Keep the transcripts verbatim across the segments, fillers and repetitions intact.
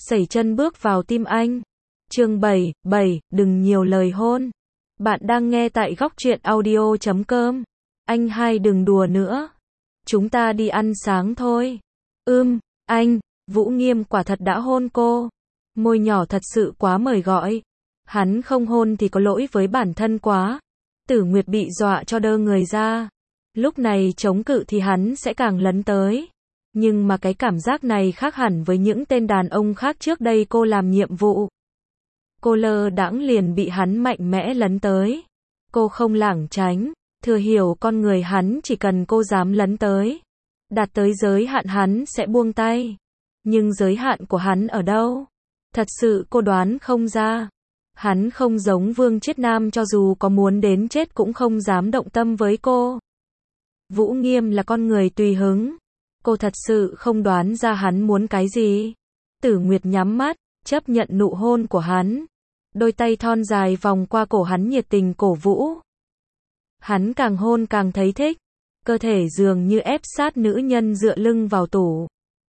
sẩy chân bước vào tim anh. Chương bảy, bảy, đừng nhiều lời hôn. Bạn đang nghe tại góc truyện audio chấm com. Anh hai đừng đùa nữa. Chúng ta đi ăn sáng thôi. Ưm, anh, Vũ Nghiêm quả thật đã hôn cô. Môi nhỏ thật sự quá mời gọi. Hắn không hôn thì có lỗi với bản thân quá. Tử Nguyệt bị dọa cho đơ người ra. Lúc này chống cự thì hắn sẽ càng lấn tới. Nhưng mà cái cảm giác này khác hẳn với những tên đàn ông khác trước đây cô làm nhiệm vụ. Cô lơ đãng liền bị hắn mạnh mẽ lấn tới. Cô không lảng tránh, thừa hiểu con người hắn chỉ cần cô dám lấn tới. Đạt tới giới hạn hắn sẽ buông tay. Nhưng giới hạn của hắn ở đâu? Thật sự cô đoán không ra. Hắn không giống Vương Chiết Nam, cho dù có muốn đến chết cũng không dám động tâm với cô. Vũ Nghiêm là con người tùy hứng. Cô thật sự không đoán ra hắn muốn cái gì. Tử Nguyệt nhắm mắt, chấp nhận nụ hôn của hắn. Đôi tay thon dài vòng qua cổ hắn nhiệt tình cổ vũ. Hắn càng hôn càng thấy thích. Cơ thể dường như ép sát nữ nhân dựa lưng vào tủ.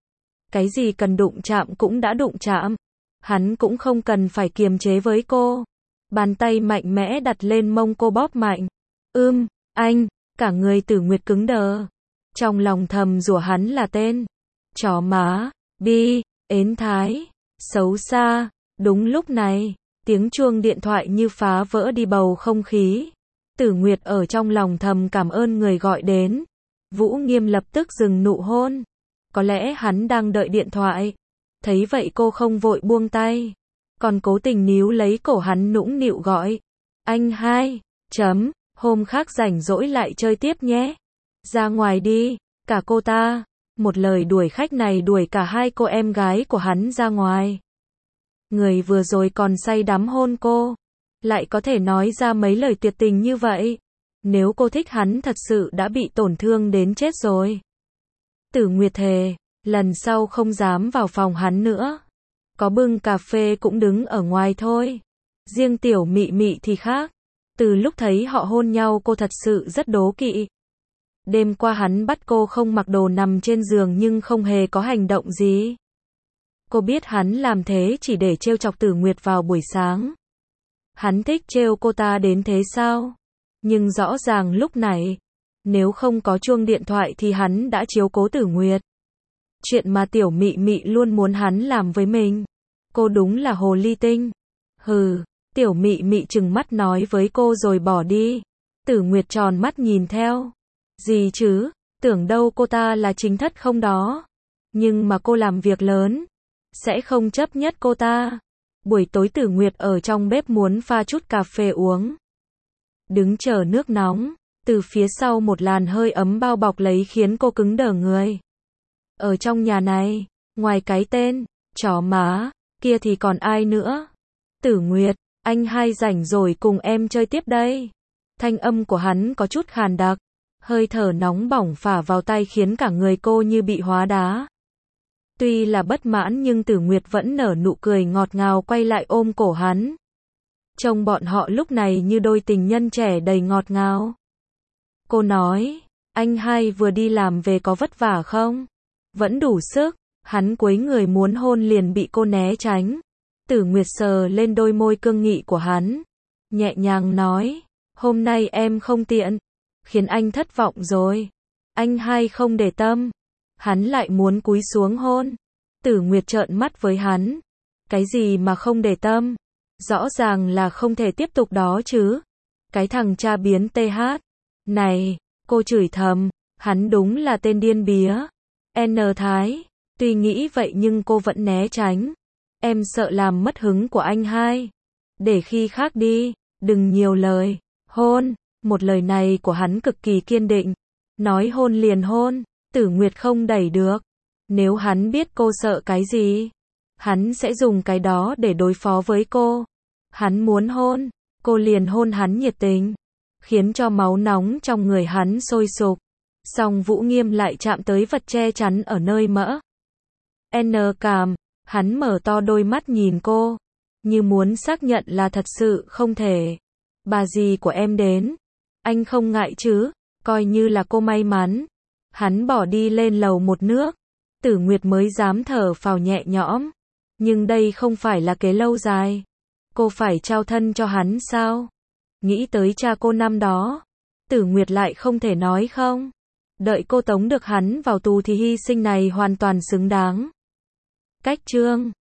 Cái gì cần đụng chạm cũng đã đụng chạm. Hắn cũng không cần phải kiềm chế với cô. Bàn tay mạnh mẽ đặt lên mông cô bóp mạnh. Ưm, anh, cả người Tử Nguyệt cứng đờ. Trong lòng thầm rủa hắn là tên chó má, bi, ến thái, xấu xa. Đúng lúc này, tiếng chuông điện thoại như phá vỡ đi bầu không khí. Tử Nguyệt ở trong lòng thầm cảm ơn người gọi đến. Vũ Nghiêm lập tức dừng nụ hôn. Có lẽ hắn đang đợi điện thoại. Thấy vậy cô không vội buông tay. Còn cố tình níu lấy cổ hắn nũng nịu gọi. Anh hai, chấm, hôm khác rảnh rỗi lại chơi tiếp nhé. Ra ngoài đi, cả cô ta. Một lời đuổi khách này đuổi cả hai cô em gái của hắn ra ngoài. Người vừa rồi còn say đắm hôn cô. Lại có thể nói ra mấy lời tuyệt tình như vậy. Nếu cô thích hắn thật sự đã bị tổn thương đến chết rồi. Tử Nguyệt thề, lần sau không dám vào phòng hắn nữa. Có bưng cà phê cũng đứng ở ngoài thôi. Riêng Tiểu Mị Mị thì khác. Từ lúc thấy họ hôn nhau cô thật sự rất đố kỵ. Đêm qua hắn bắt cô không mặc đồ nằm trên giường nhưng không hề có hành động gì. Cô biết hắn làm thế chỉ để trêu chọc Tử Nguyệt vào buổi sáng. Hắn thích trêu cô ta đến thế sao? Nhưng rõ ràng lúc này, nếu không có chuông điện thoại thì hắn đã chiếu cố Tử Nguyệt. Chuyện mà Tiểu Mị Mị luôn muốn hắn làm với mình. Cô đúng là hồ ly tinh. Hừ, Tiểu Mị Mị trừng mắt nói với cô rồi bỏ đi. Tử Nguyệt tròn mắt nhìn theo. Gì chứ, tưởng đâu cô ta là chính thất không đó. Nhưng mà cô làm việc lớn. Sẽ không chấp nhất cô ta. Buổi tối Tử Nguyệt ở trong bếp muốn pha chút cà phê uống. Đứng chờ nước nóng. Từ phía sau một làn hơi ấm bao bọc lấy khiến cô cứng đờ người. Ở trong nhà này, ngoài cái tên chó má kia thì còn ai nữa? Tử Nguyệt, anh hai rảnh rồi cùng em chơi tiếp đây. Thanh âm của hắn có chút khàn đặc. Hơi thở nóng bỏng phả vào tay khiến cả người cô như bị hóa đá. Tuy là bất mãn nhưng Tử Nguyệt vẫn nở nụ cười ngọt ngào quay lại ôm cổ hắn. Trông bọn họ lúc này như đôi tình nhân trẻ đầy ngọt ngào. Cô nói, anh hai vừa đi làm về có vất vả không? Vẫn đủ sức. Hắn cúi người muốn hôn liền bị cô né tránh. Tử Nguyệt sờ lên đôi môi cương nghị của hắn. Nhẹ nhàng nói, hôm nay em không tiện. Khiến anh thất vọng rồi. Anh hai không để tâm. Hắn lại muốn cúi xuống hôn. Tử Nguyệt trợn mắt với hắn. Cái gì mà không để tâm? Rõ ràng là không thể tiếp tục đó chứ. Cái thằng cha biến tê hát. Này, cô chửi thầm. Hắn đúng là tên điên bía. N Thái. Tuy nghĩ vậy nhưng cô vẫn né tránh. Em sợ làm mất hứng của anh hai. Để khi khác đi. Đừng nhiều lời. Hôn. Một lời này của hắn cực kỳ kiên định. Nói hôn liền hôn. Tử Nguyệt không đẩy được. Nếu hắn biết cô sợ cái gì, hắn sẽ dùng cái đó để đối phó với cô. Hắn muốn hôn, cô liền hôn hắn nhiệt tình, khiến cho máu nóng trong người hắn sôi sục. Song Vũ Nghiêm lại chạm tới vật che chắn ở nơi mỡ. N cảm, hắn mở to đôi mắt nhìn cô, như muốn xác nhận là thật sự không thể. Bà dì của em đến, anh không ngại chứ, coi như là cô may mắn. Hắn bỏ đi lên lầu một nước. Tử Nguyệt mới dám thở phào nhẹ nhõm. Nhưng đây không phải là kế lâu dài. Cô phải trao thân cho hắn sao? Nghĩ tới cha cô năm đó, Tử Nguyệt lại không thể nói không. Đợi cô tống được hắn vào tù thì hy sinh này hoàn toàn xứng đáng. Cách chương